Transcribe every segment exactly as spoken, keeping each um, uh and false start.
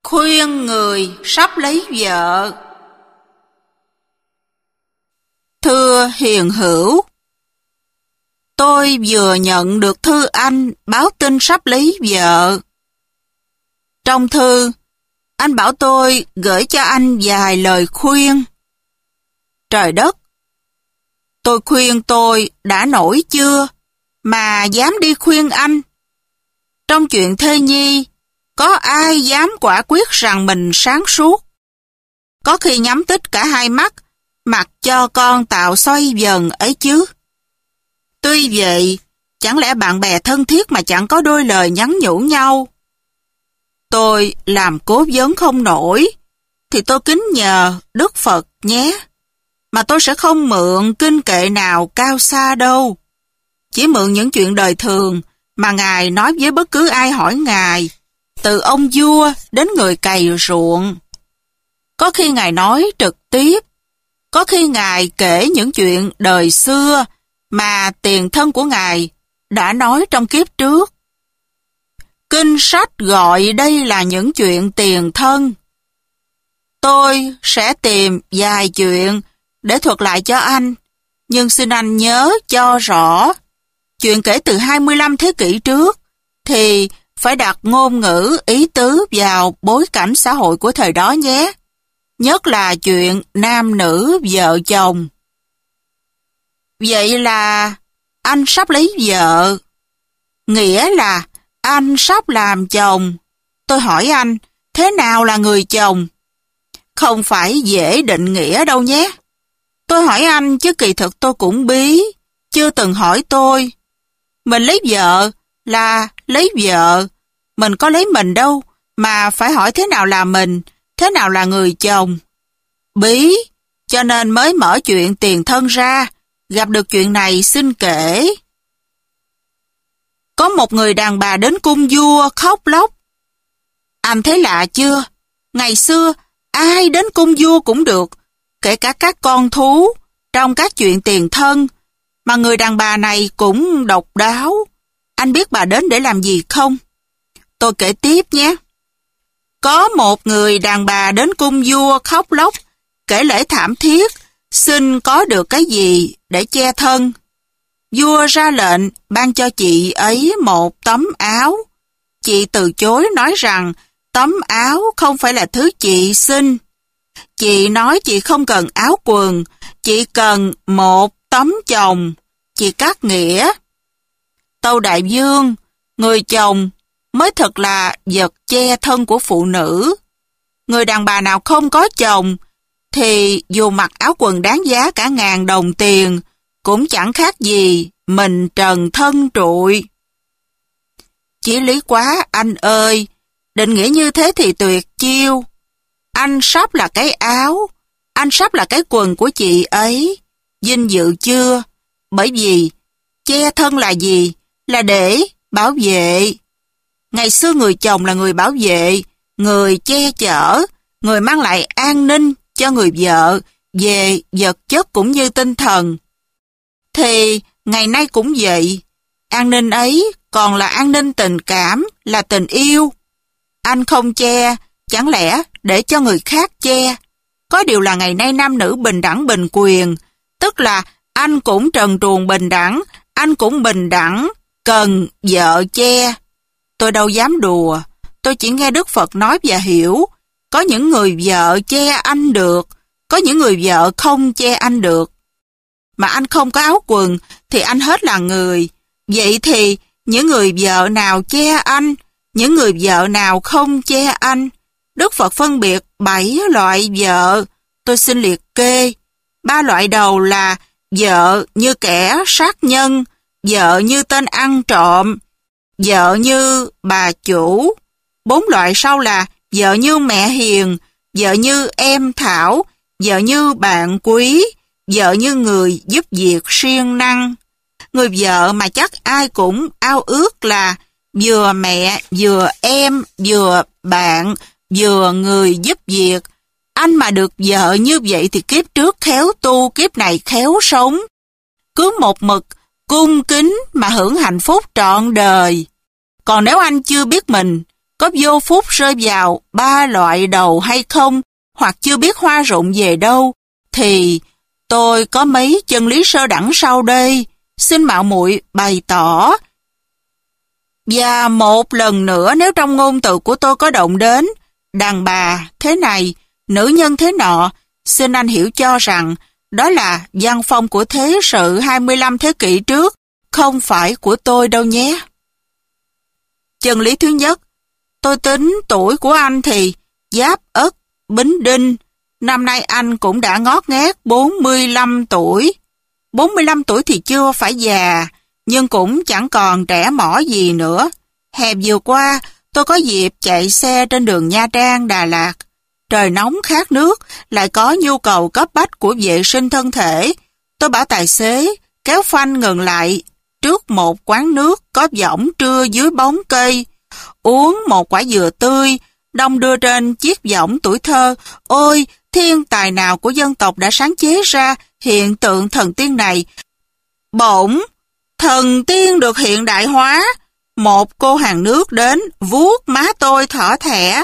Khuyên người sắp lấy vợ. Thưa hiền hữu, tôi vừa nhận được thư anh báo tin sắp lấy vợ. Trong thư, anh bảo tôi gửi cho anh vài lời khuyên. Trời đất! Tôi khuyên tôi đã nổi chưa, mà dám đi khuyên anh. Trong chuyện thê nhi, có ai dám quả quyết rằng mình sáng suốt? Có khi nhắm tít cả hai mắt, mặc cho con tạo xoay vần ấy chứ. Tuy vậy, chẳng lẽ bạn bè thân thiết mà chẳng có đôi lời nhắn nhủ nhau? Tôi làm cố vấn không nổi, thì tôi kính nhờ Đức Phật nhé. Mà tôi sẽ không mượn kinh kệ nào cao xa đâu. Chỉ mượn những chuyện đời thường mà Ngài nói với bất cứ ai hỏi Ngài, từ ông vua đến người cày ruộng. Có khi Ngài nói trực tiếp, có khi Ngài kể những chuyện đời xưa mà tiền thân của Ngài đã nói trong kiếp trước. Kinh sách gọi đây là những chuyện tiền thân. Tôi sẽ tìm vài chuyện để thuật lại cho anh, nhưng xin anh nhớ cho rõ, chuyện kể từ hai mươi lăm thế kỷ trước thì phải đặt ngôn ngữ ý tứ vào bối cảnh xã hội của thời đó nhé. Nhất là chuyện nam nữ vợ chồng. Vậy là anh sắp lấy vợ, nghĩa là anh sắp làm chồng. Tôi hỏi anh, thế nào là người chồng? Không phải dễ định nghĩa đâu nhé. Tôi hỏi anh chứ kỳ thực tôi cũng bí, chưa từng hỏi tôi. Mình lấy vợ là lấy vợ, mình có lấy mình đâu mà phải hỏi thế nào là mình, thế nào là người chồng. Bí, cho nên mới mở chuyện tiền thân ra, gặp được chuyện này xin kể. Có một người đàn bà đến cung vua khóc lóc. Anh thấy lạ chưa? Ngày xưa, ai đến cung vua cũng được, kể cả các con thú, trong các chuyện tiền thân, mà người đàn bà này cũng độc đáo. Anh biết bà đến để làm gì không? Tôi kể tiếp nhé. Có một người đàn bà đến cung vua khóc lóc, kể lễ thảm thiết, xin có được cái gì để che thân. Vua ra lệnh ban cho chị ấy một tấm áo. Chị từ chối nói rằng tấm áo không phải là thứ chị xin. Chị nói chị không cần áo quần, chị cần một tấm chồng. Chị cắt nghĩa. Tâu đại vương, người chồng mới thật là vật che thân của phụ nữ. Người đàn bà nào không có chồng thì dù mặc áo quần đáng giá cả ngàn đồng tiền cũng chẳng khác gì mình trần thân trụi. Chí lý quá anh ơi, định nghĩa như thế thì tuyệt chiêu. Anh sắp là cái áo, anh sắp là cái quần của chị ấy. Vinh dự chưa? Bởi vì che thân là gì? Là để bảo vệ. Ngày xưa người chồng là người bảo vệ, người che chở, người mang lại an ninh cho người vợ về vật chất cũng như tinh thần. Thì ngày nay cũng vậy, an ninh ấy còn là an ninh tình cảm, là tình yêu. Anh không che, chẳng lẽ để cho người khác che? Có điều là ngày nay nam nữ bình đẳng bình quyền, tức là anh cũng trần truồng bình đẳng, anh cũng bình đẳng, cần vợ che. Tôi đâu dám đùa, tôi chỉ nghe Đức Phật nói và hiểu. Có những người vợ che anh được, có những người vợ không che anh được. Mà anh không có áo quần thì anh hết là người. Vậy thì những người vợ nào che anh, những người vợ nào không che anh? Đức Phật phân biệt bảy loại vợ. Tôi xin liệt kê. Ba loại đầu là vợ như kẻ sát nhân, vợ như tên ăn trộm, vợ như bà chủ. Bốn loại sau là vợ như mẹ hiền, vợ như em thảo, vợ như bạn quý, vợ như người giúp việc siêng năng. Người vợ mà chắc ai cũng ao ước là vừa mẹ, vừa em, vừa bạn, vừa người giúp việc. Anh mà được vợ như vậy thì kiếp trước khéo tu, kiếp này khéo sống. Cứ một mực, cung kính mà hưởng hạnh phúc trọn đời. Còn nếu anh chưa biết mình, có vô phúc rơi vào ba loại đầu hay không, hoặc chưa biết hoa rụng về đâu, thì tôi có mấy chân lý sơ đẳng sau đây, xin mạo muội bày tỏ. Và một lần nữa, nếu trong ngôn từ của tôi có động đến đàn bà thế này, nữ nhân thế nọ, xin anh hiểu cho rằng đó là văn phong của thế sự hai mươi lăm thế kỷ trước, không phải của tôi đâu nhé. Chân lý thứ nhất, tôi tính tuổi của anh thì Giáp Ất Bính Đinh, năm nay anh cũng đã ngót nghét bốn mươi lăm tuổi. bốn mươi lăm tuổi thì chưa phải già, nhưng cũng chẳng còn trẻ mỏ gì nữa. Hè vừa qua, tôi có dịp chạy xe trên đường Nha Trang, Đà Lạt. Trời nóng khát nước, lại có nhu cầu cấp bách của vệ sinh thân thể. Tôi bảo tài xế kéo phanh ngừng lại trước một quán nước có võng trưa dưới bóng cây, uống một quả dừa tươi, đong đưa trên chiếc võng tuổi thơ. Ôi, thiên tài nào của dân tộc đã sáng chế ra hiện tượng thần tiên này? Bỗng, thần tiên được hiện đại hóa. Một cô hàng nước đến vuốt má tôi thỏ thẻ.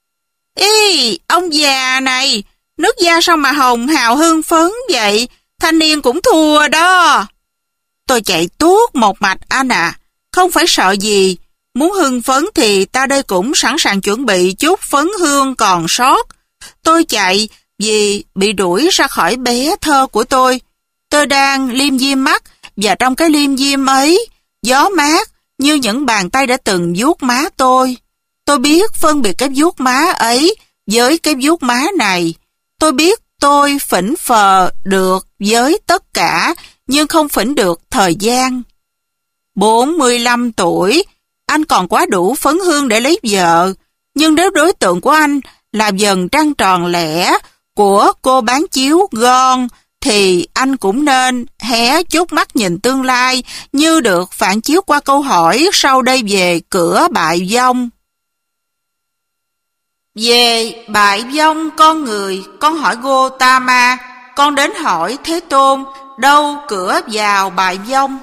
Ý, ông già này, nước da sao mà hồng hào hưng phấn vậy? Thanh niên cũng thua đó. Tôi chạy tuốt một mạch anh à, không phải sợ gì. Muốn hưng phấn thì ta đây cũng sẵn sàng chuẩn bị chút phấn hương còn sót. Tôi chạy vì bị đuổi ra khỏi bé thơ của tôi. Tôi đang liêm diêm mắt, và trong cái liêm diêm ấy, gió mát như những bàn tay đã từng vuốt má tôi. Tôi biết phân biệt cái vuốt má ấy với cái vuốt má này. Tôi biết tôi phỉnh phờ được với tất cả, nhưng không phỉnh được thời gian. bốn mươi lăm tuổi, anh còn quá đủ phấn hương để lấy vợ, nhưng nếu đối tượng của anh là dần trăng tròn lẻ của cô bán chiếu gon, thì anh cũng nên hé chút mắt nhìn tương lai như được phản chiếu qua câu hỏi sau đây về cửa bại vong. Về bại vong con người, con hỏi Gotama, con đến hỏi Thế Tôn, đâu cửa vào bại vong?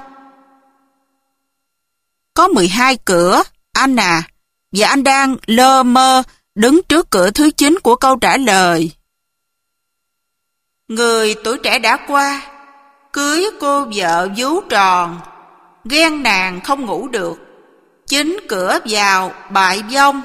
Có mười hai cửa, anh à, và anh đang lơ mơ đứng trước cửa thứ chín của câu trả lời. Người tuổi trẻ đã qua, cưới cô vợ vú tròn, ghen nàng không ngủ được, chính cửa vào bại vong.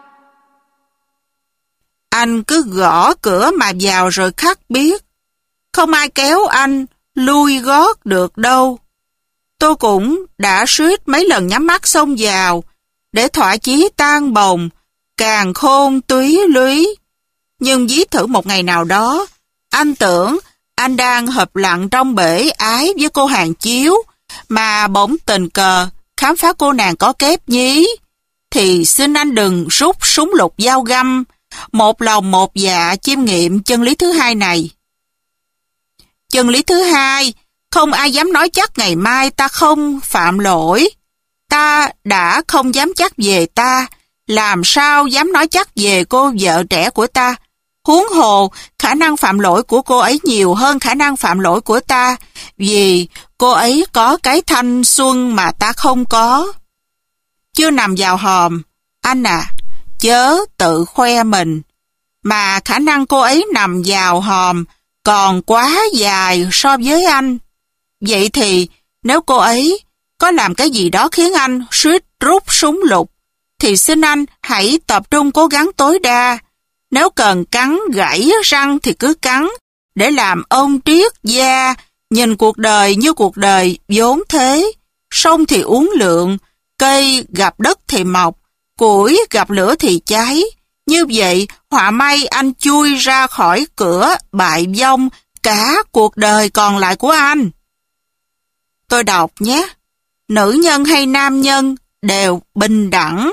Anh cứ gõ cửa mà vào rồi khắc biết, không ai kéo anh lui gót được đâu. Tôi cũng đã suýt mấy lần nhắm mắt xông vào, để thỏa chí tan bồng, càng khôn túy lúy. Nhưng ví thử một ngày nào đó, anh tưởng anh đang hợp lặng trong bể ái với cô hàng chiếu, mà bỗng tình cờ khám phá cô nàng có kép nhí, thì xin anh đừng rút súng lục dao găm, một lòng một dạ chiêm nghiệm chân lý thứ hai này. Chân lý thứ hai, không ai dám nói chắc ngày mai ta không phạm lỗi. Ta đã không dám chắc về ta, làm sao dám nói chắc về cô vợ trẻ của ta? Huống hồ, khả năng phạm lỗi của cô ấy nhiều hơn khả năng phạm lỗi của ta, vì cô ấy có cái thanh xuân mà ta không có. Chưa nằm vào hòm, anh à, chớ tự khoe mình, mà khả năng cô ấy nằm vào hòm còn quá dài so với anh. Vậy thì, nếu cô ấy có làm cái gì đó khiến anh suýt rút súng lục, thì xin anh hãy tập trung cố gắng tối đa. Nếu cần cắn gãy răng thì cứ cắn, để làm ông triết gia, nhìn cuộc đời như cuộc đời vốn thế. Sông thì uốn lượn, cây gặp đất thì mọc, củi gặp lửa thì cháy. Như vậy, họa may anh chui ra khỏi cửa bại vong cả cuộc đời còn lại của anh. Tôi đọc nhé, nữ nhân hay nam nhân đều bình đẳng.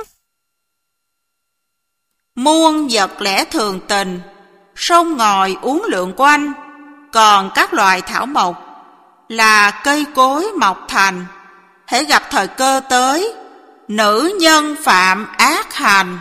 Muôn vật lẽ thường tình, sông ngòi uốn lượn quanh, còn các loài thảo mộc là cây cối mọc thành. Hễ gặp thời cơ tới, nữ nhân phạm ác hành.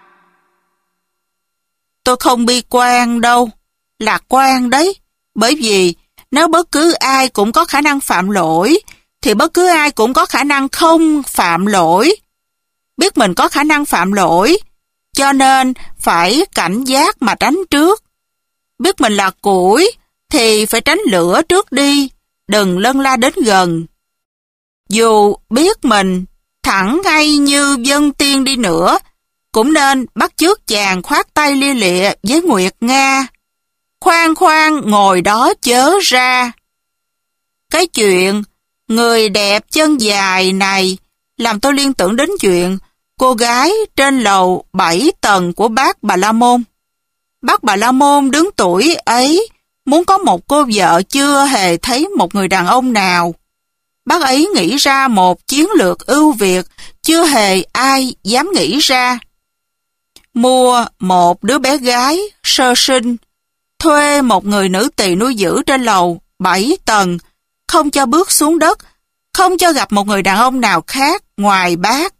Tôi không bi quan đâu, lạc quan đấy, bởi vì nếu bất cứ ai cũng có khả năng phạm lỗi, thì bất cứ ai cũng có khả năng không phạm lỗi. biết mình có khả năng phạm lỗi, cho nên phải cảnh giác mà tránh trước. Biết mình là củi thì phải tránh lửa trước đi, đừng lân la đến gần. Dù biết mình thẳng ngay như dân tiên đi nữa, cũng nên bắt chước chàng khoát tay lia lịa với Nguyệt Nga. Khoan khoan ngồi đó chớ ra. Cái chuyện người đẹp chân dài này làm tôi liên tưởng đến chuyện cô gái trên lầu bảy tầng của bác Bà La Môn. Bác Bà La Môn đứng tuổi ấy muốn có một cô vợ chưa hề thấy một người đàn ông nào. Bác ấy nghĩ ra một chiến lược ưu việt chưa hề ai dám nghĩ ra. Mua một đứa bé gái sơ sinh, thuê một người nữ tỳ nuôi giữ trên lầu bảy tầng, không cho bước xuống đất, không cho gặp một người đàn ông nào khác ngoài bác.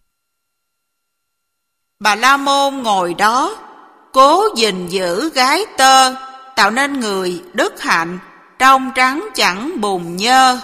Bà La Môn ngồi đó, cố gìn giữ gái tơ, tạo nên người đức hạnh, trong trắng chẳng bùn nhơ.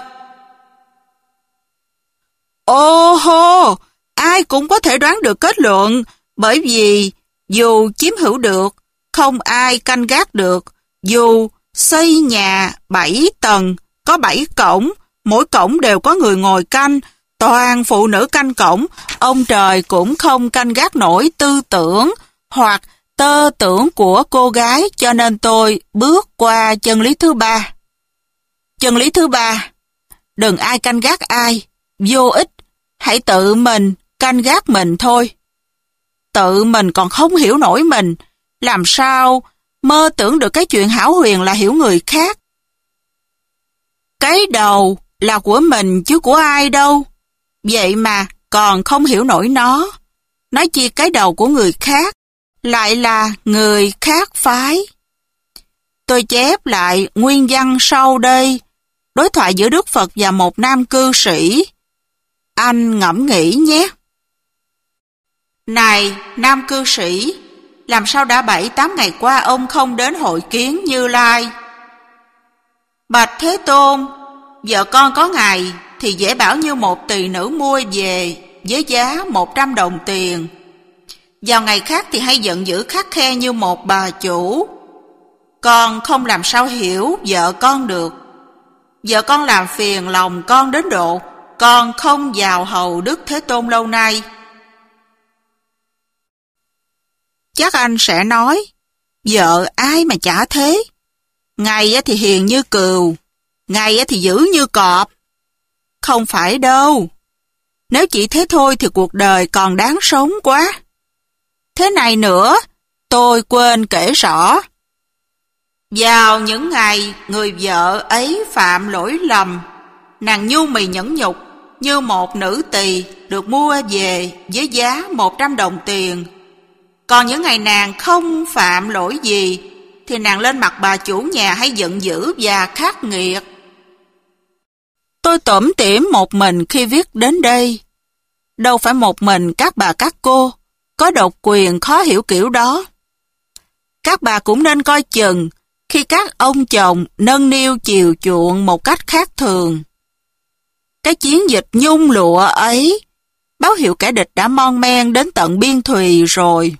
Ô hô, ai cũng có thể đoán được kết luận, bởi vì dù chiếm hữu được, không ai canh gác được. Dù xây nhà bảy tầng, có bảy cổng, mỗi cổng đều có người ngồi canh, toàn phụ nữ canh cổng, ông trời cũng không canh gác nổi tư tưởng hoặc tơ tưởng của cô gái, cho nên tôi bước qua chân lý thứ ba. Chân lý thứ ba, đừng ai canh gác ai, vô ích, hãy tự mình canh gác mình thôi. Tự mình còn không hiểu nổi mình, làm sao mơ tưởng được cái chuyện hão huyền là hiểu người khác. Cái đầu là của mình chứ của ai đâu, vậy mà còn không hiểu nổi nó. Nói chi cái đầu của người khác, lại là người khác phái. Tôi chép lại nguyên văn sau đây, đối thoại giữa Đức Phật và một nam cư sĩ. Anh ngẫm nghĩ nhé. Này, nam cư sĩ, làm sao đã bảy tám ngày qua ông không đến hội kiến Như Lai? Bạch Thế Tôn, vợ con có ngày thì dễ bảo như một tỳ nữ mua về với giá một trăm đồng tiền. Vào ngày khác thì hay giận dữ khắt khe như một bà chủ. Con không làm sao hiểu vợ con được. Vợ con làm phiền lòng con đến độ con không vào hầu Đức Thế Tôn lâu nay. Chắc anh sẽ nói, vợ ai mà chả thế. Ngày thì hiền như cừu, ngày thì dữ như cọp. Không phải đâu. Nếu chỉ thế thôi thì cuộc đời còn đáng sống quá. Thế này nữa, tôi quên kể rõ. Vào những ngày người vợ ấy phạm lỗi lầm, nàng nhu mì nhẫn nhục như một nữ tỳ được mua về với giá một trăm đồng tiền. Còn những ngày nàng không phạm lỗi gì thì nàng lên mặt bà chủ nhà hay giận dữ và khắc nghiệt. Tôi tủm tỉm một mình khi viết đến đây. Đâu phải một mình các bà các cô có độc quyền khó hiểu kiểu đó. Các bà cũng nên coi chừng khi các ông chồng nâng niu chiều chuộng một cách khác thường. Cái chiến dịch nhung lụa ấy báo hiệu kẻ địch đã mon men đến tận biên thùy rồi.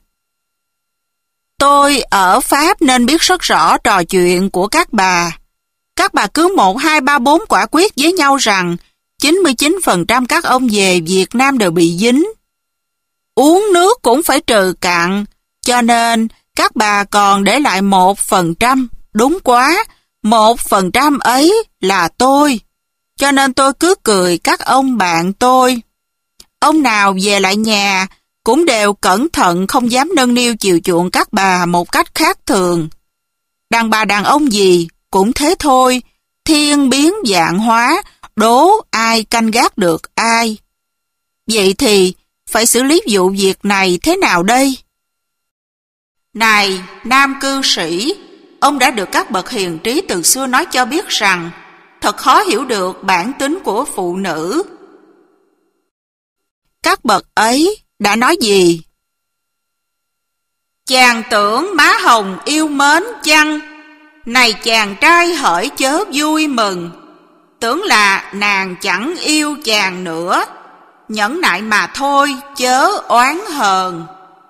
Tôi ở Pháp nên biết rất rõ trò chuyện của các bà. Các bà cứ một, hai, ba, bốn quả quyết với nhau rằng chín mươi chín phần trăm các ông về Việt Nam đều bị dính. Uống nước cũng phải trừ cạn, cho nên các bà còn để lại một phần trăm. Đúng quá, một phần trăm ấy là tôi. Cho nên tôi cứ cười các ông bạn tôi. Ông nào về lại nhà cũng đều cẩn thận không dám nâng niu chiều chuộng các bà một cách khác thường. Đàn bà đàn ông gì cũng thế thôi, thiên biến vạn hóa, đố ai canh gác được ai. Vậy thì phải xử lý vụ việc này thế nào đây? Này, nam cư sĩ, ông đã được các bậc hiền trí từ xưa nói cho biết rằng thật khó hiểu được bản tính của phụ nữ. Các bậc ấy đã nói gì? Chàng tưởng má hồng yêu mến chăng? Này chàng trai hỡi chớ vui mừng, tưởng là nàng chẳng yêu chàng nữa. nhẫn nại mà thôi, chớ oán hờn.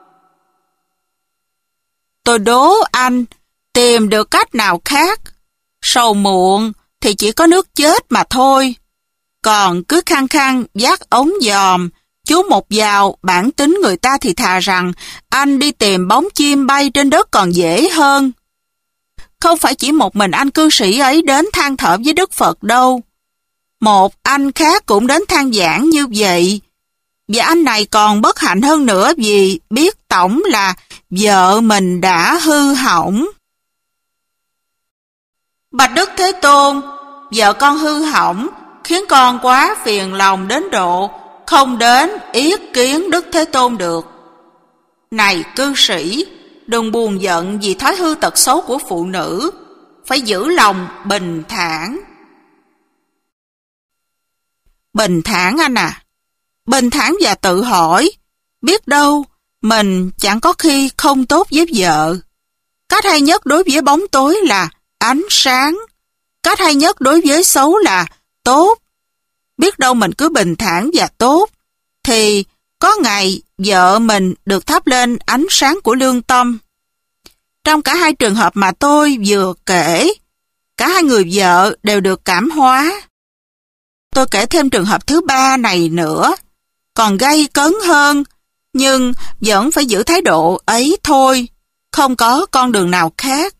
Tôi đố anh tìm được cách nào khác. Sầu muộn thì chỉ có nước chết mà thôi. Còn cứ khăng khăng vác ống dòm, chú một vào bản tính người ta thì thà rằng anh đi tìm bóng chim bay trên đất còn dễ hơn. Không phải chỉ một mình anh cư sĩ ấy đến than thở với Đức Phật đâu. Một anh khác cũng đến than vãn như vậy. Và anh này còn bất hạnh hơn nữa vì biết tổng là vợ mình đã hư hỏng. Bạch Đức Thế Tôn, vợ con hư hỏng, khiến con quá phiền lòng đến độ không đến yết kiến Đức Thế Tôn được. Này cư sĩ, đừng buồn giận vì thói hư tật xấu của phụ nữ, phải giữ lòng bình thản. Bình thản anh à, bình thản và tự hỏi, biết đâu mình chẳng có khi không tốt với vợ. Cách hay nhất đối với bóng tối là ánh sáng, cách hay nhất đối với xấu là tốt. Biết đâu mình cứ bình thản và tốt, thì có ngày vợ mình được thắp lên ánh sáng của lương tâm. Trong cả hai trường hợp mà tôi vừa kể, cả hai người vợ đều được cảm hóa. Tôi kể thêm trường hợp thứ ba này nữa, còn gay cấn hơn, nhưng vẫn phải giữ thái độ ấy thôi, không có con đường nào khác.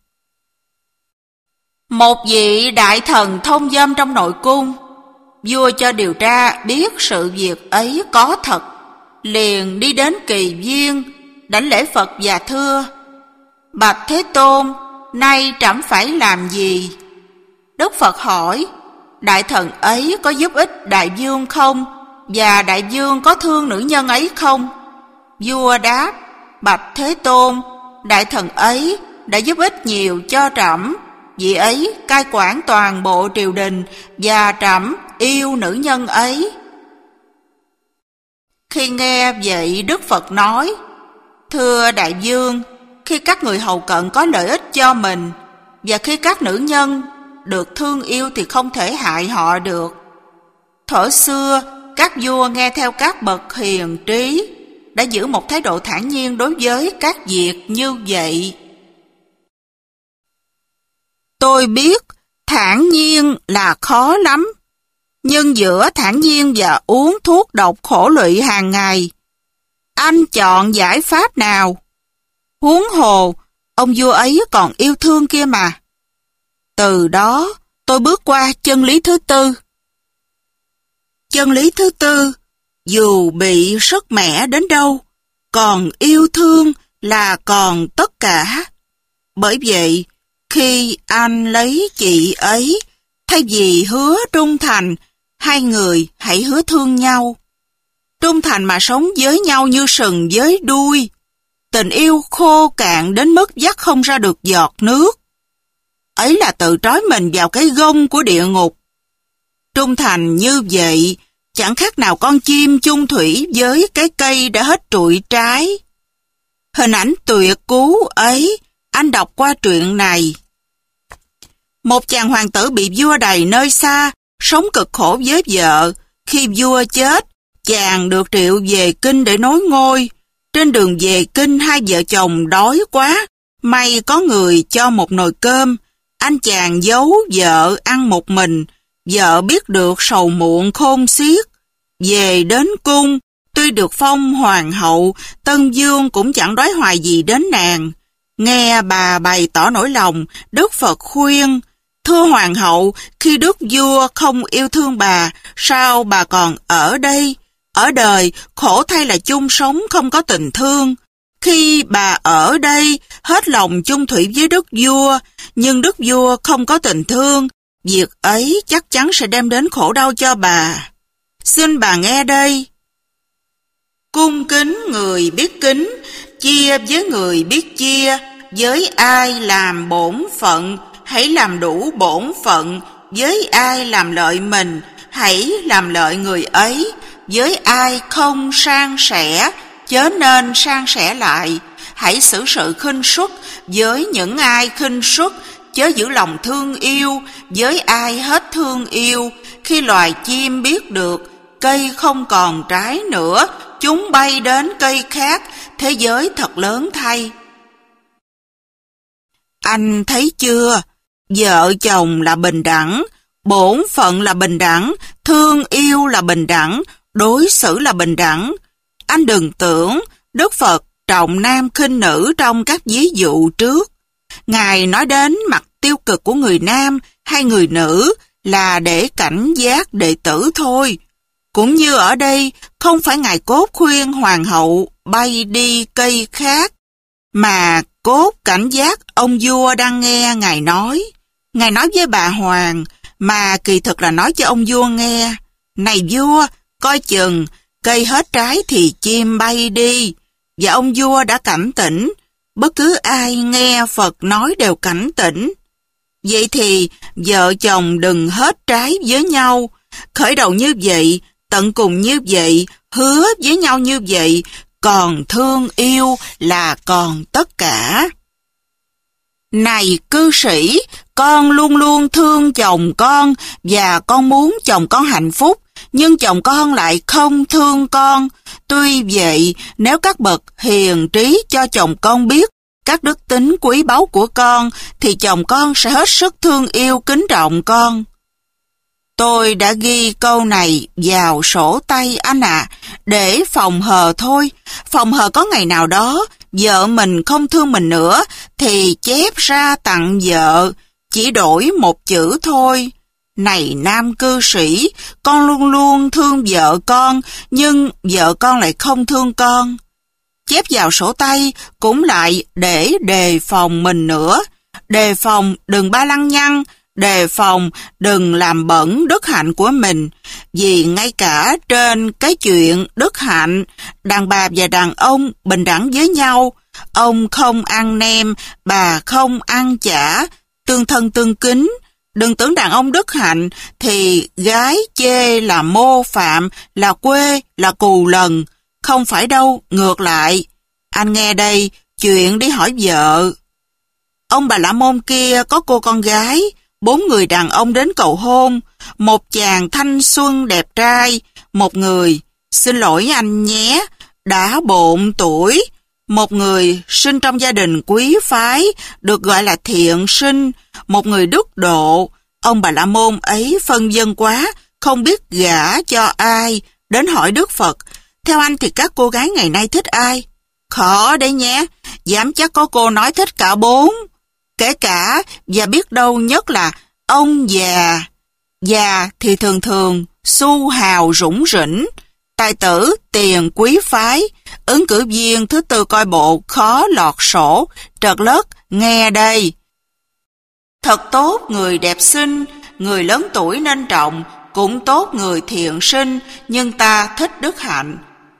Một vị đại thần thông dâm trong nội cung, vua cho điều tra biết sự việc ấy có thật, liền đi đến Kỳ Viên, đảnh lễ Phật và thưa: Bạch Thế Tôn, nay trẫm phải làm gì? Đức Phật hỏi: Đại thần ấy có giúp ích đại vương không? Và đại vương có thương nữ nhân ấy không? Vua đáp: Bạch Thế Tôn, đại thần ấy đã giúp ích nhiều cho trẫm. Vị ấy cai quản toàn bộ triều đình và trẫm yêu nữ nhân ấy. Khi nghe vậy, Đức Phật nói: Thưa đại vương, khi các người hầu cận có lợi ích cho mình, và khi các nữ nhân được thương yêu thì không thể hại họ được. Thuở xưa, các vua nghe theo các bậc hiền trí đã giữ một thái độ thản nhiên đối với các việc như vậy. Tôi biết thản nhiên là khó lắm, nhưng giữa thản nhiên và uống thuốc độc khổ lụy hàng ngày, anh chọn giải pháp nào? Huống hồ, ông vua ấy còn yêu thương kia mà. Từ đó, tôi bước qua chân lý thứ tư. Chân lý thứ tư, dù bị sức mẻ đến đâu, còn yêu thương là còn tất cả. Bởi vậy, khi anh lấy chị ấy, thay vì hứa trung thành, hai người hãy hứa thương nhau. Trung thành mà sống với nhau như sừng với đuôi. Tình yêu khô cạn đến mức vắt không ra được giọt nước. Ấy là tự trói mình vào cái gông của địa ngục. Trung thành như vậy, chẳng khác nào con chim chung thủy với cái cây đã hết trụi trái. Hình ảnh tuyệt cú ấy, anh đọc qua truyện này. Một chàng hoàng tử bị vua đày nơi xa, sống cực khổ với vợ. Khi vua chết, chàng được triệu về kinh để nối ngôi. Trên đường về kinh, hai vợ chồng đói quá, may có người cho một nồi cơm. Anh chàng giấu vợ ăn một mình, vợ biết được sầu muộn khôn xiết. Về đến cung, tuy được phong hoàng hậu, Tân Vương cũng chẳng đói hoài gì đến nàng. Nghe bà bày tỏ nỗi lòng, Đức Phật khuyên: Thưa hoàng hậu, khi đức vua không yêu thương bà, sao bà còn ở đây? Ở đời, khổ thay là chung sống không có tình thương. Khi bà ở đây, hết lòng chung thủy với đức vua, nhưng đức vua không có tình thương, việc ấy chắc chắn sẽ đem đến khổ đau cho bà. Xin bà nghe đây. Cung kính người biết kính, chia với người biết chia, với ai làm bổn phận, hãy làm đủ bổn phận, với ai làm lợi mình, hãy làm lợi người ấy, với ai không san sẻ, chớ nên san sẻ lại, hãy xử sự khinh suất, với những ai khinh suất, chớ giữ lòng thương yêu, với ai hết thương yêu. Khi loài chim biết được cây không còn trái nữa, chúng bay đến cây khác, thế giới thật lớn thay. Anh thấy chưa? Vợ chồng là bình đẳng, bổn phận là bình đẳng, thương yêu là bình đẳng, đối xử là bình đẳng. Anh đừng tưởng Đức Phật trọng nam khinh nữ trong các ví dụ trước. Ngài nói đến mặt tiêu cực của người nam hay người nữ là để cảnh giác đệ tử thôi. Cũng như ở đây, không phải Ngài cốt khuyên hoàng hậu bay đi cây khác, mà cốt cảnh giác ông vua đang nghe Ngài nói. Ngài nói với bà Hoàng, mà kỳ thực là nói cho ông vua nghe. Này vua, coi chừng, cây hết trái thì chim bay đi. Và ông vua đã cảnh tỉnh, bất cứ ai nghe Phật nói đều cảnh tỉnh. Vậy thì vợ chồng đừng hết trái với nhau, khởi đầu như vậy, tận cùng như vậy, hứa với nhau như vậy, còn thương yêu là còn tất cả. Này cư sĩ, con luôn luôn thương chồng con và con muốn chồng con hạnh phúc, nhưng chồng con lại không thương con. Tuy vậy, nếu các bậc hiền trí cho chồng con biết các đức tính quý báu của con, thì chồng con sẽ hết sức thương yêu kính trọng con. Tôi đã ghi câu này vào sổ tay anh ạ, à, để phòng hờ thôi. Phòng hờ có ngày nào đó, vợ mình không thương mình nữa, thì chép ra tặng vợ, chỉ đổi một chữ thôi. Này nam cư sĩ, con luôn luôn thương vợ con, nhưng vợ con lại không thương con. Chép vào sổ tay cũng lại để đề phòng mình nữa. Đề phòng đừng ba lăng nhăng, đề phòng đừng làm bẩn đức hạnh của mình. Vì ngay cả trên cái chuyện đức hạnh, đàn bà và đàn ông bình đẳng với nhau. Ông không ăn nem, bà không ăn chả, tương thân tương kính. Đừng tưởng đàn ông đức hạnh thì gái chê là mô phạm, là quê, là cù lần. Không phải đâu, ngược lại. Anh nghe đây, chuyện đi hỏi vợ. Ông Bà La Môn kia có cô con gái, bốn người đàn ông đến cầu hôn. Một chàng thanh xuân đẹp trai, một người, xin lỗi anh nhé, đã bộn tuổi. Một người sinh trong gia đình quý phái, được gọi là thiện sinh, một người đức độ. Ông Bà La Môn ấy phân vân quá, không biết gả cho ai, đến hỏi Đức Phật. Theo anh thì các cô gái ngày nay thích ai? Khó đấy nhé, dám chắc có cô nói thích cả bốn. Kể cả, và biết đâu nhất là ông già. Già thì thường thường, su hào rủng rỉnh, tài tử, tiền quý phái, ứng cử viên thứ tư coi bộ khó lọt sổ, trật lất, nghe đây. Thật tốt người đẹp xinh, người lớn tuổi nên trọng, cũng tốt người thiện sinh, nhưng ta thích đức hạnh.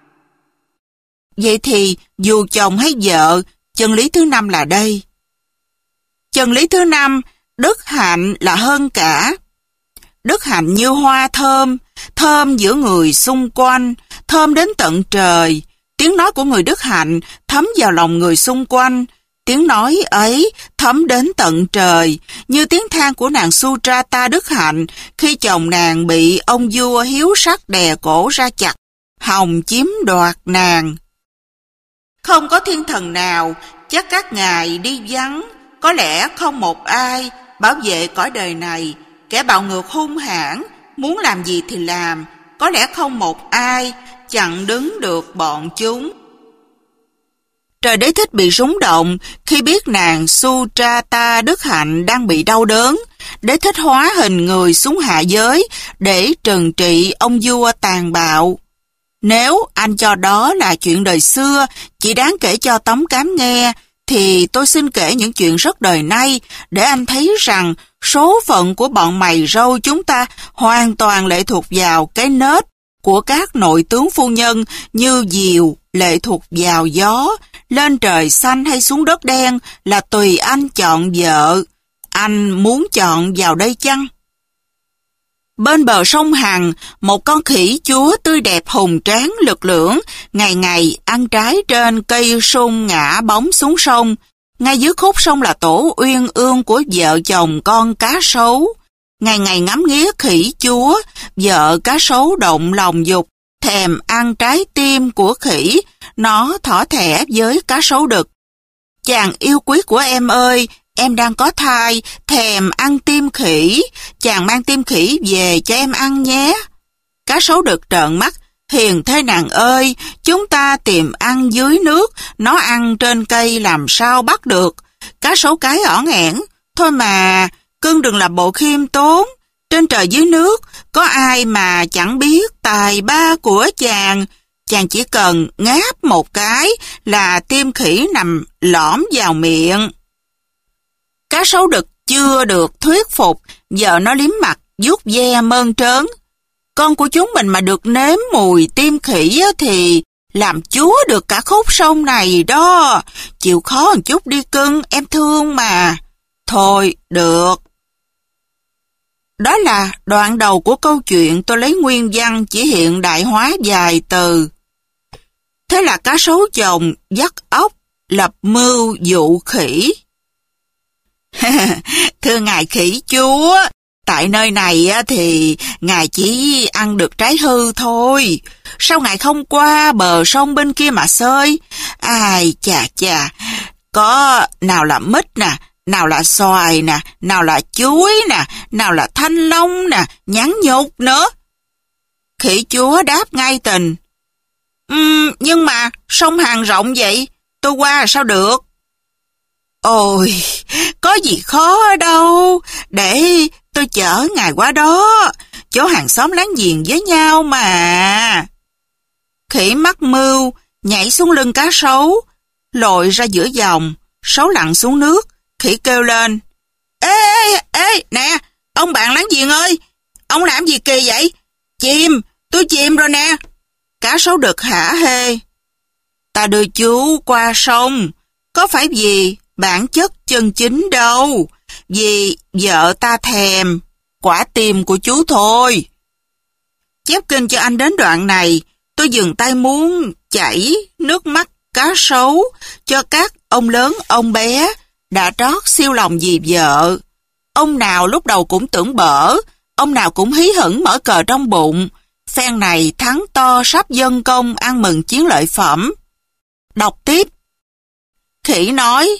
Vậy thì dù chồng hay vợ, chân lý thứ năm là đây. Chân lý thứ năm, đức hạnh là hơn cả. Đức hạnh như hoa thơm, thơm giữa người xung quanh, thơm đến tận trời. Tiếng nói của người đức hạnh thấm vào lòng người xung quanh. Tiếng nói ấy thấm đến tận trời, như tiếng than của nàng Sutrata đức hạnh khi chồng nàng bị ông vua hiếu sắc đè cổ ra chặt, hòng chiếm đoạt nàng. Không có thiên thần nào, chắc các ngài đi vắng, có lẽ không một ai bảo vệ cõi đời này. Kẻ bạo ngược hung hãn, muốn làm gì thì làm, có lẽ không một ai chặn đứng được bọn chúng. Trời Đế Thích bị rúng động khi biết nàng Sutrata đức hạnh đang bị đau đớn. Đế Thích hóa hình người xuống hạ giới để trừng trị ông vua tàn bạo. Nếu anh cho đó là chuyện đời xưa, chỉ đáng kể cho Tống Cám nghe, thì tôi xin kể những chuyện rất đời nay để anh thấy rằng số phận của bọn mày râu chúng ta hoàn toàn lệ thuộc vào cái nết của các nội tướng phu nhân, như diều lệ thuộc vào gió. Lên trời xanh hay xuống đất đen là tùy anh chọn vợ. Anh muốn chọn vào đây chăng? Bên bờ sông Hằng, một con khỉ chúa tươi đẹp hùng tráng lực lưỡng, ngày ngày ăn trái trên cây sung ngã bóng xuống sông. Ngay dưới khúc sông là tổ uyên ương của vợ chồng con cá sấu. Ngày ngày ngắm nghía khỉ chúa, vợ cá sấu động lòng dục, thèm ăn trái tim của khỉ, nó thỏ thẻ với cá sấu đực. Chàng yêu quý của em ơi, em đang có thai, thèm ăn tim khỉ, chàng mang tim khỉ về cho em ăn nhé. Cá sấu đực trợn mắt, hiền thế nàng ơi, chúng ta tìm ăn dưới nước, nó ăn trên cây làm sao bắt được. Cá sấu cái ỏn ẻn, thôi mà, cưng đừng làm bộ khiêm tốn, trên trời dưới nước, có ai mà chẳng biết tài ba của chàng. Chàng chỉ cần ngáp một cái là tim khỉ nằm lõm vào miệng. Cá sấu đực chưa được thuyết phục, vợ nó liếm mặt, vuốt ve mơn trớn. Con của chúng mình mà được nếm mùi tim khỉ thì làm chúa được cả khúc sông này đó. Chịu khó một chút đi cưng, em thương mà. Thôi, được. Đó là đoạn đầu của câu chuyện, tôi lấy nguyên văn chỉ hiện đại hóa vài từ. Thế là cá sấu chồng dắt ốc, lập mưu dụ khỉ. Thưa ngài khỉ chúa, tại nơi này thì ngài chỉ ăn được trái hư thôi. Sao ngài không qua bờ sông bên kia mà xơi? Ai chà chà, có nào là mít nè, nào là xoài nè, nào là chuối nè, nào là thanh long nè, nhắn nhục nữa. Khỉ chúa đáp ngay tình. Um, nhưng mà sông Hàn rộng vậy, tôi qua sao được? Ôi, có gì khó đâu, để tôi chở ngài qua đó, chỗ hàng xóm láng giềng với nhau mà. Khỉ mắc mưu, nhảy xuống lưng cá sấu, lội ra giữa dòng, sấu lặn xuống nước, khỉ kêu lên. Ê, ê, ê, nè, ông bạn láng giềng ơi, ông làm gì kỳ vậy? Chìm, tôi chìm rồi nè. Cá sấu đực hả hê. Ta đưa chú qua sông, có phải vì bản chất chân chính đâu, vì vợ ta thèm quả tim của chú thôi. Chép kinh cho anh đến đoạn này, tôi dừng tay muốn chảy nước mắt cá sấu cho các ông lớn ông bé đã trót siêu lòng vì vợ. Ông nào lúc đầu cũng tưởng bở, ông nào cũng hí hửng mở cờ trong bụng. Phen này thắng to sắp dâng công ăn mừng chiến lợi phẩm. Đọc tiếp. Khỉ nói.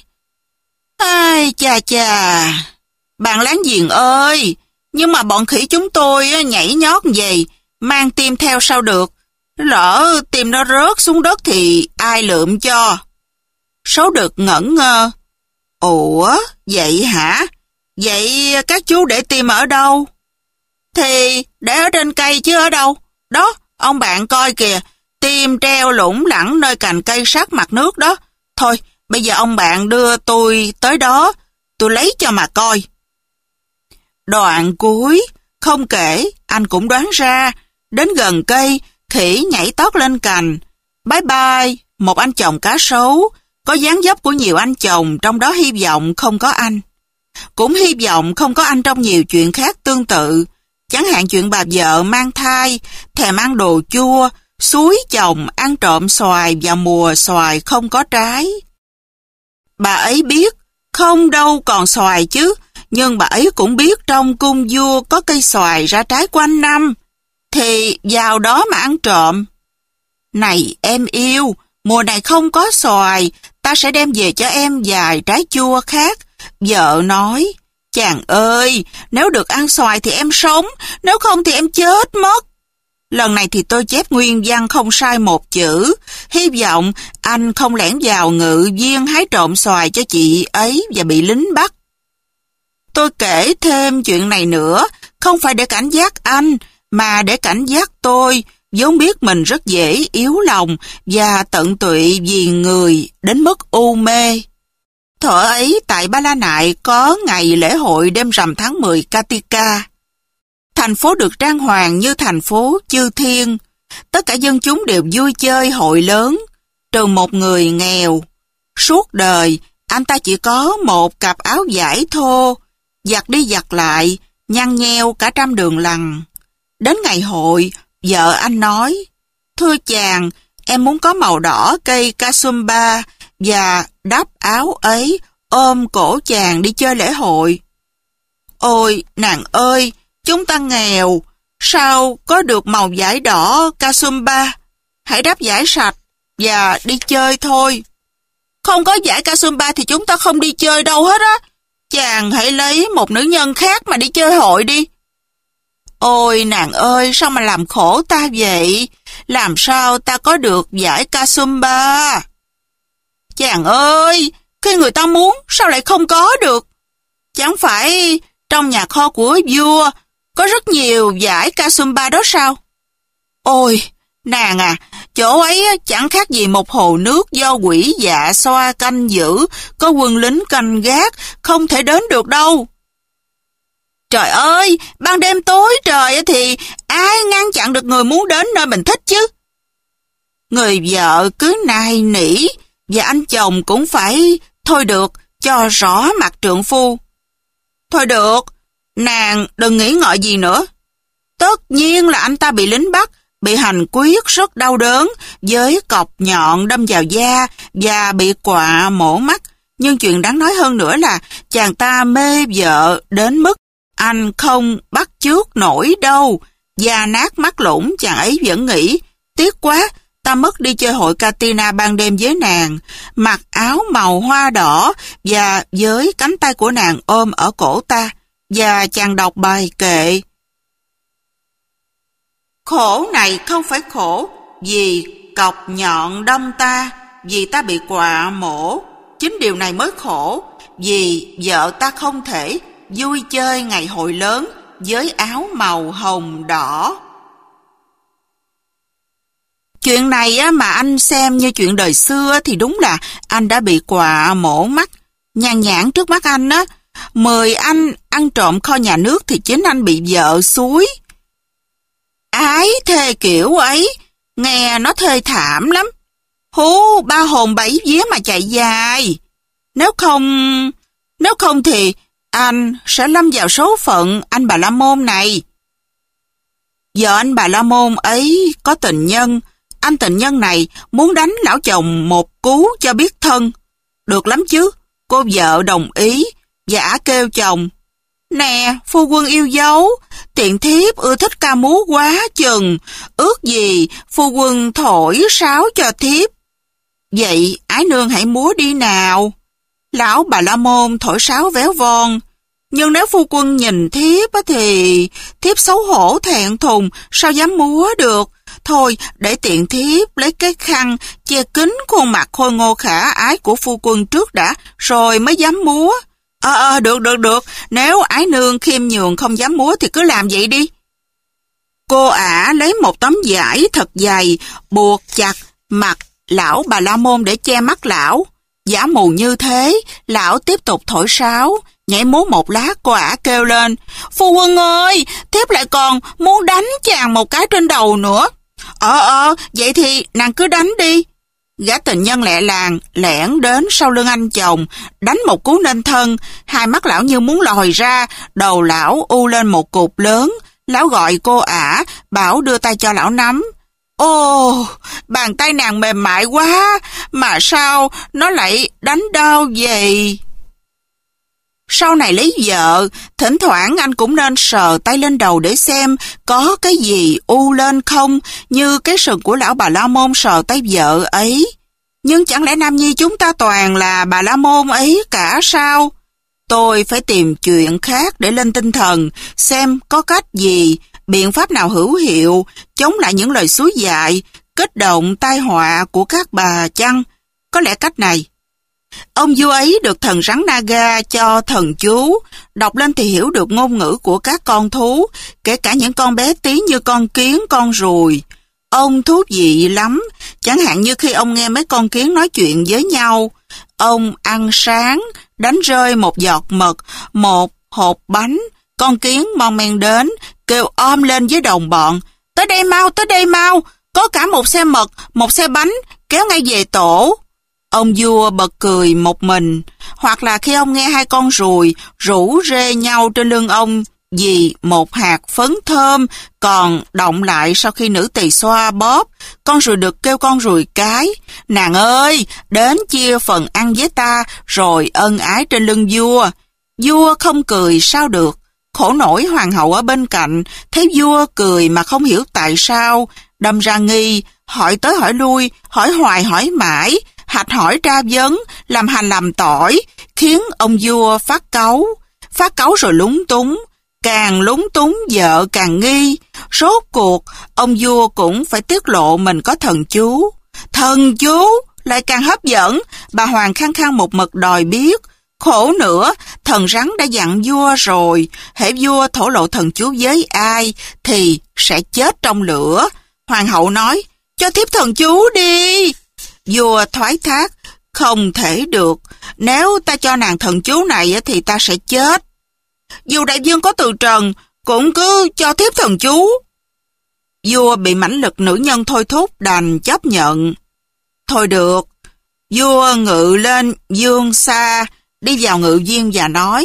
Ai chà chà, bạn láng giềng ơi, nhưng mà bọn khỉ chúng tôi nhảy nhót gì, mang tim theo sao được. Lỡ tim nó rớt xuống đất thì ai lượm cho? Sấu đực ngẩn ngơ. Ủa, vậy hả? Vậy các chú để tim ở đâu? Thì để ở trên cây chứ ở đâu. Đó, ông bạn coi kìa, tim treo lủng lẳng nơi cành cây sát mặt nước đó. Thôi, bây giờ ông bạn đưa tôi tới đó, tôi lấy cho mà coi. Đoạn cuối, không kể, anh cũng đoán ra, đến gần cây, khỉ nhảy tót lên cành. Bye bye, một anh chồng cá sấu, có dáng dấp của nhiều anh chồng, trong đó hy vọng không có anh. Cũng hy vọng không có anh trong nhiều chuyện khác tương tự, chẳng hạn chuyện bà vợ mang thai, thèm ăn đồ chua, xúi chồng ăn trộm xoài vào mùa xoài không có trái. Bà ấy biết, không đâu còn xoài chứ, nhưng bà ấy cũng biết trong cung vua có cây xoài ra trái quanh năm, thì vào đó mà ăn trộm. Này em yêu, mùa này không có xoài, ta sẽ đem về cho em vài trái chua khác. Vợ nói, chàng ơi, nếu được ăn xoài thì em sống, nếu không thì em chết mất. Lần này thì tôi chép nguyên văn không sai một chữ, hy vọng anh không lẻn vào ngự viên hái trộm xoài cho chị ấy và bị lính bắt. Tôi kể thêm chuyện này nữa, không phải để cảnh giác anh, mà để cảnh giác tôi, vốn biết mình rất dễ yếu lòng và tận tụy vì người đến mức u mê. Thuở ấy tại Ba La Nại có ngày lễ hội đêm rằm tháng mười Kartika. Thành phố được trang hoàng như thành phố chư thiên. Tất cả dân chúng đều vui chơi hội lớn, trừ một người nghèo. Suốt đời, anh ta chỉ có một cặp áo vải thô, giặt đi giặt lại, nhăn nheo cả trăm đường lằn. Đến ngày hội, vợ anh nói, thưa chàng, em muốn có màu đỏ cây Kasumba và đắp áo ấy ôm cổ chàng đi chơi lễ hội. Ôi, nàng ơi, chúng ta nghèo, sao có được màu vải đỏ Kasumba? Hãy đắp vải sạch và đi chơi thôi. Không có vải Kasumba thì chúng ta không đi chơi đâu hết á. Chàng hãy lấy một nữ nhân khác mà đi chơi hội đi. Ôi nàng ơi, sao mà làm khổ ta vậy? Làm sao ta có được vải Kasumba? Chàng ơi, khi người ta muốn, sao lại không có được? Chẳng phải trong nhà kho của vua có rất nhiều vải Kasumba đó sao? Ôi, nàng à, chỗ ấy chẳng khác gì một hồ nước do quỷ dạ xoa canh giữ, có quân lính canh gác, không thể đến được đâu. Trời ơi, ban đêm tối trời thì ai ngăn chặn được người muốn đến nơi mình thích chứ? Người vợ cứ nài nỉ, và anh chồng cũng phải thôi được, cho rõ mặt trượng phu. Thôi được, nàng đừng nghĩ ngợi gì nữa. Tất nhiên là anh ta bị lính bắt, bị hành quyết rất đau đớn, với cọc nhọn đâm vào da và bị quạ mổ mắt. Nhưng chuyện đáng nói hơn nữa là chàng ta mê vợ đến mức anh không bắt chước nổi đâu. Da nát mắt lũng, chàng ấy vẫn nghĩ, tiếc quá, ta mất đi chơi hội Katina ban đêm với nàng, mặc áo màu hoa đỏ và với cánh tay của nàng ôm ở cổ ta. Và chàng đọc bài kệ. Khổ này không phải khổ vì cọc nhọn đâm ta, vì ta bị quạ mổ. Chính điều này mới khổ, vì vợ ta không thể vui chơi ngày hội lớn với áo màu hồng đỏ. Chuyện này á, mà anh xem như chuyện đời xưa thì đúng là anh đã bị quạ mổ mắt. Nhàn nhãn trước mắt anh á, mời anh ăn trộm kho nhà nước thì chính anh bị vợ xúi. Ái thề kiểu ấy, nghe nó thê thảm lắm. Hú, ba hồn bảy vía mà chạy dài. Nếu không, nếu không thì anh sẽ lâm vào số phận anh Bà La Môn này. Vợ anh Bà La Môn ấy có tình nhân, anh tình nhân này muốn đánh lão chồng một cú cho biết thân. Được lắm chứ, cô vợ đồng ý, và ả kêu chồng, nè, phu quân yêu dấu, tiện thiếp ưa thích ca múa quá chừng, ước gì phu quân thổi sáo cho thiếp. Vậy ái nương hãy múa đi nào. Lão Bà La Môn thổi sáo véo von, nhưng nếu phu quân nhìn thiếp thì thiếp xấu hổ thẹn thùng, sao dám múa được. Thôi, để tiện thiếp lấy cái khăn che kín khuôn mặt khôi ngô khả ái của phu quân trước đã, rồi mới dám múa. Ờ, ờ, được, được, được, nếu ái nương khiêm nhường không dám múa thì cứ làm vậy đi. Cô ả lấy một tấm vải thật dày, buộc chặt mặt lão Bà La Môn để che mắt lão. Giả mù như thế, lão tiếp tục thổi sáo, nhảy múa một lát cô ả kêu lên, phu quân ơi, thiếp lại còn muốn đánh chàng một cái trên đầu nữa. Ờ, ờ, vậy thì nàng cứ đánh đi. Gã tình nhân lẹ làng, lẻn đến sau lưng anh chồng, đánh một cú nên thân, hai mắt lão như muốn lòi ra, đầu lão u lên một cục lớn. Lão gọi cô ả, bảo đưa tay cho lão nắm. Ồ, bàn tay nàng mềm mại quá, mà sao nó lại đánh đau vậy? Sau này lấy vợ, thỉnh thoảng anh cũng nên sờ tay lên đầu để xem có cái gì u lên không, như cái sừng của lão Bà La Môn sờ tay vợ ấy. Nhưng chẳng lẽ nam nhi chúng ta toàn là Bà La Môn ấy cả sao? Tôi phải tìm chuyện khác để lên tinh thần, xem có cách gì, biện pháp nào hữu hiệu, chống lại những lời xúi dại, kích động tai họa của các bà chăng? Có lẽ cách này. Ông vua ấy được thần rắn Naga cho thần chú, đọc lên thì hiểu được ngôn ngữ của các con thú, kể cả những con bé tí như con kiến, con ruồi. Ông thú vị lắm, chẳng hạn như khi ông nghe mấy con kiến nói chuyện với nhau. Ông ăn sáng, đánh rơi một giọt mật, một hộp bánh, con kiến mon men đến, kêu om lên với đồng bọn, tới đây mau, tới đây mau, có cả một xe mật, một xe bánh, kéo ngay về tổ. Ông vua bật cười một mình, hoặc là khi ông nghe hai con ruồi rủ rê nhau trên lưng ông vì một hạt phấn thơm còn động lại sau khi nữ tỳ xoa bóp, con ruồi đực kêu con ruồi cái, nàng ơi, đến chia phần ăn với ta, rồi ân ái trên lưng vua. Vua không cười sao được, Khổ nổi hoàng hậu ở bên cạnh, thấy vua cười mà không hiểu tại sao, đâm ra nghi, hỏi tới hỏi lui, hỏi hoài hỏi mãi, hạch hỏi tra vấn, làm hành làm tỏi, khiến ông vua phát cáu. Phát cáu rồi lúng túng, càng lúng túng vợ càng nghi. Rốt cuộc, ông vua cũng phải tiết lộ mình có thần chú. Thần chú lại càng hấp dẫn, bà hoàng khăng khăng một mực đòi biết. Khổ nữa, thần rắn đã dặn vua rồi, hễ vua thổ lộ thần chú với ai thì sẽ chết trong lửa. Hoàng hậu nói, cho thiếp thần chú đi. Vua thoái thác, không thể được, nếu ta cho nàng thần chú này thì ta sẽ chết. Dù đại vương có từ trần, cũng cứ cho thiếp thần chú. Vua bị mãnh lực nữ nhân thôi thúc đành chấp nhận. Thôi được, vua ngự lên dương xa, đi vào ngự viên và nói,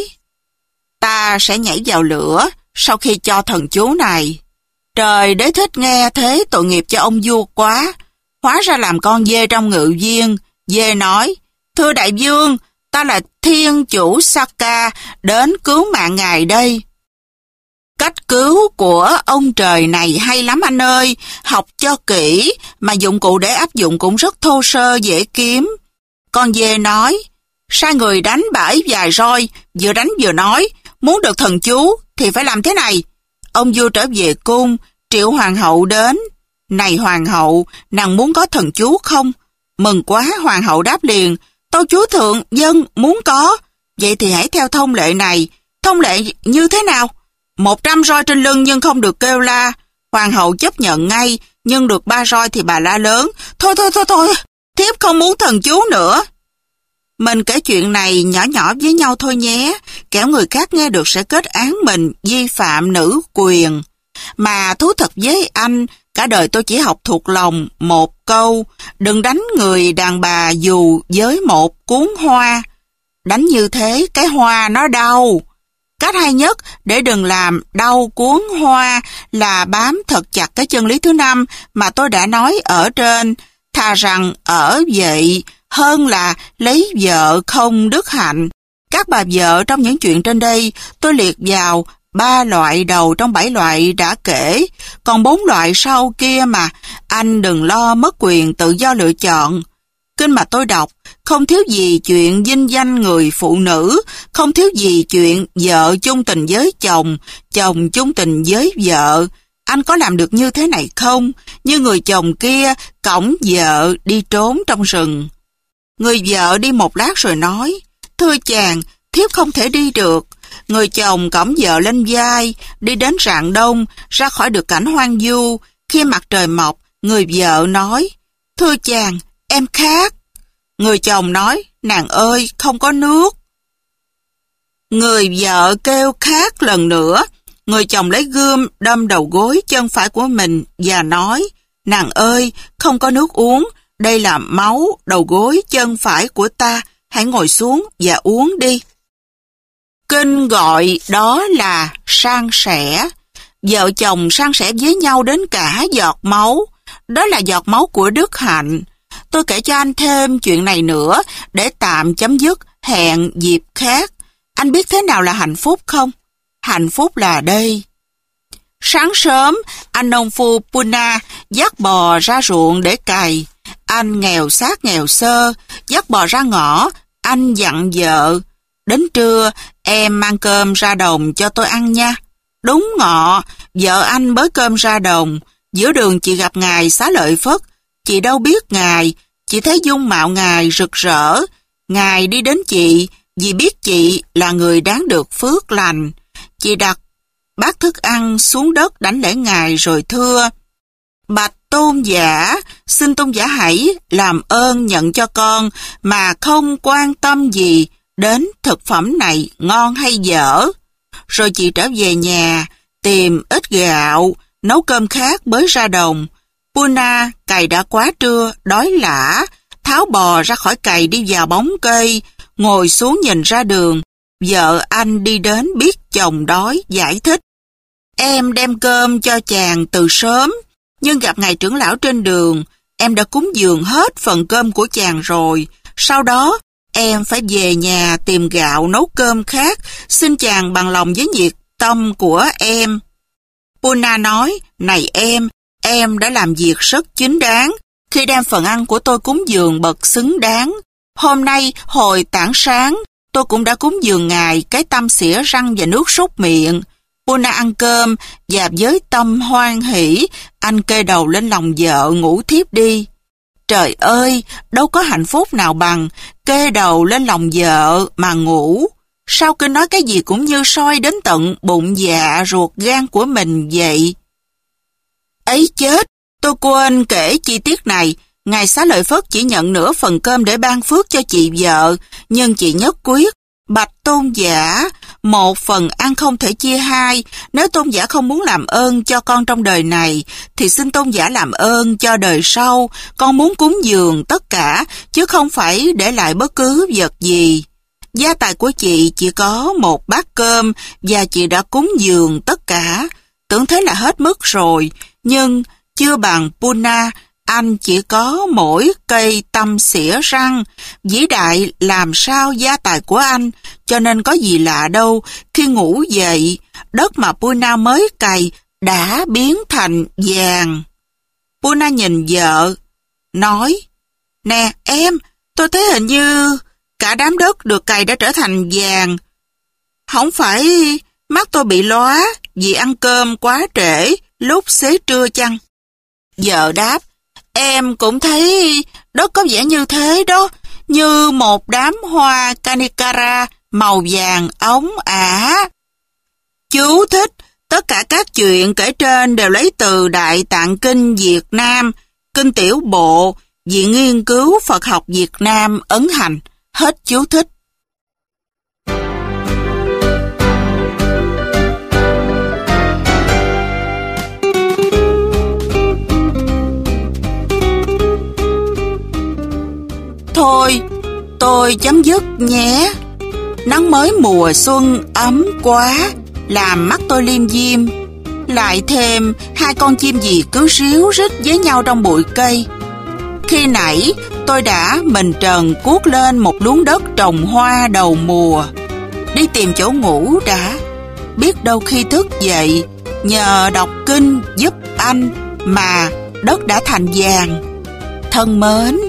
ta sẽ nhảy vào lửa sau khi cho thần chú này. Trời đế thích nghe thế tội nghiệp cho ông vua quá, hóa ra làm con dê trong ngự viên. Dê nói, thưa đại vương, ta là thiên chủ Saka, đến cứu mạng ngài đây. Cách cứu của ông trời này hay lắm anh ơi, học cho kỹ, mà dụng cụ để áp dụng cũng rất thô sơ dễ kiếm. Con dê nói, sai người đánh bãi vài roi, vừa đánh vừa nói, muốn được thần chú thì phải làm thế này. Ông vua trở về cung, triệu hoàng hậu đến. Này hoàng hậu, nàng muốn có thần chú không? Mừng quá, hoàng hậu đáp liền, tâu chúa thượng, dân, muốn có. Vậy thì hãy theo thông lệ này. Thông lệ như thế nào? Một trăm roi trên lưng nhưng không được kêu la. Hoàng hậu chấp nhận ngay, nhưng được ba roi thì bà la lớn. Thôi thôi thôi thôi, thiếp không muốn thần chú nữa. Mình kể chuyện này nhỏ nhỏ với nhau thôi nhé, kẻo người khác nghe được sẽ kết án mình vi phạm nữ quyền. Mà thú thật với anh, cả đời tôi chỉ học thuộc lòng một câu, đừng đánh người đàn bà dù với một cuốn hoa. Đánh như thế, cái hoa nó đau. Cách hay nhất để đừng làm đau cuốn hoa là bám thật chặt cái chân lý thứ năm mà tôi đã nói ở trên, thà rằng ở vậy hơn là lấy vợ không đức hạnh. Các bà vợ trong những chuyện trên đây tôi liệt vào ba loại đầu trong bảy loại đã kể, còn bốn loại sau kia mà anh đừng lo mất quyền tự do lựa chọn. Kinh mà tôi đọc không thiếu gì chuyện vinh danh người phụ nữ, không thiếu gì chuyện vợ chung tình với chồng, chồng chung tình với vợ. Anh có làm được như thế này không? Như người chồng kia cõng vợ đi trốn trong rừng. Người vợ đi một lát rồi nói, thưa chàng, thiếp không thể đi được. Người chồng cõng vợ lên vai, đi đến rạng đông, ra khỏi được cảnh hoang vu. Khi mặt trời mọc, người vợ nói, thưa chàng, em khát. Người chồng nói, nàng ơi, không có nước. Người vợ kêu khát lần nữa. Người chồng lấy gươm đâm đầu gối chân phải của mình và nói, nàng ơi, không có nước uống, đây là máu đầu gối chân phải của ta, hãy ngồi xuống và uống đi. Kinh gọi đó là san sẻ. Vợ chồng san sẻ với nhau đến cả giọt máu, đó là giọt máu của đức hạnh. Tôi kể cho anh thêm chuyện này nữa để tạm chấm dứt, hẹn dịp khác. Anh biết thế nào là hạnh phúc không? Hạnh phúc là đây. Sáng sớm, anh nông phu Puna dắt bò ra ruộng để cày. Anh nghèo xác nghèo sơ, dắt bò ra ngõ, anh dặn vợ, đến trưa em mang cơm ra đồng cho tôi ăn nha. Đúng ngọ, vợ anh bới cơm ra đồng, giữa đường chị gặp ngài Xá Lợi Phất. Chị đâu biết ngài, chị thấy dung mạo ngài rực rỡ. Ngài đi đến chị vì biết chị là người đáng được phước lành. Chị đặt bát thức ăn xuống đất đảnh lễ ngài rồi thưa, bạch tôn giả, xin tôn giả hãy làm ơn nhận cho con mà không quan tâm gì đến thực phẩm này ngon hay dở. Rồi chị trở về nhà, tìm ít gạo, nấu cơm khác bới ra đồng. Puna cày đã quá trưa, đói lả, tháo bò ra khỏi cày đi vào bóng cây, ngồi xuống nhìn ra đường. Vợ anh đi đến biết chồng đói, giải thích. Em đem cơm cho chàng từ sớm, nhưng gặp ngài trưởng lão trên đường, em đã cúng dường hết phần cơm của chàng rồi. Sau đó, em phải về nhà tìm gạo nấu cơm khác, xin chàng bằng lòng với việc tâm của em. Puna nói, này em, em đã làm việc rất chính đáng khi đem phần ăn của tôi cúng dường bậc xứng đáng. Hôm nay, hồi tảng sáng, tôi cũng đã cúng dường ngài cái tâm xỉa răng và nước súc miệng. Puna ăn cơm và với tâm hoan hỷ, anh kê đầu lên lòng vợ ngủ thiếp đi. Trời ơi, đâu có hạnh phúc nào bằng kê đầu lên lòng vợ mà ngủ. Sao cứ nói cái gì cũng như soi đến tận bụng dạ ruột gan của mình vậy? Ấy chết, tôi quên kể chi tiết này. Ngài Xá Lợi Phất chỉ nhận nửa phần cơm để ban phước cho chị vợ, nhưng chị nhất quyết, bạch tôn giả, một phần ăn không thể chia hai. Nếu tôn giả không muốn làm ơn cho con trong đời này, thì xin tôn giả làm ơn cho đời sau. Con muốn cúng dường tất cả, chứ không phải để lại bất cứ vật gì. Gia tài của chị chỉ có một bát cơm và chị đã cúng dường tất cả. Tưởng thế là hết mức rồi, nhưng chưa bằng Puna, anh chỉ có mỗi cây tăm xỉa răng. Vĩ đại làm sao gia tài của anh, cho nên có gì lạ đâu khi ngủ dậy, đất mà Puna mới cày đã biến thành vàng. Puna nhìn vợ, nói, nè em, tôi thấy hình như cả đám đất được cày đã trở thành vàng. Không phải mắt tôi bị lóa vì ăn cơm quá trễ lúc xế trưa chăng? Vợ đáp, em cũng thấy đất có vẻ như thế đó, như một đám hoa Kanikara màu vàng óng ả. Chú thích, tất cả các chuyện kể trên đều lấy từ Đại Tạng Kinh Việt Nam, Kinh Tiểu Bộ, Viện Nghiên cứu Phật học Việt Nam ấn hành. Hết chú thích. Thôi, tôi chấm dứt nhé. Nắng mới mùa xuân ấm quá, làm mắt tôi liêm diêm. Lại thêm hai con chim gì cứ ríu rít với nhau trong bụi cây. Khi nãy tôi đã mình trần cuốc lên một luống đất trồng hoa đầu mùa. Đi tìm chỗ ngủ đã. Biết đâu khi thức dậy, nhờ đọc kinh giúp anh mà đất đã thành vàng. Thân mến,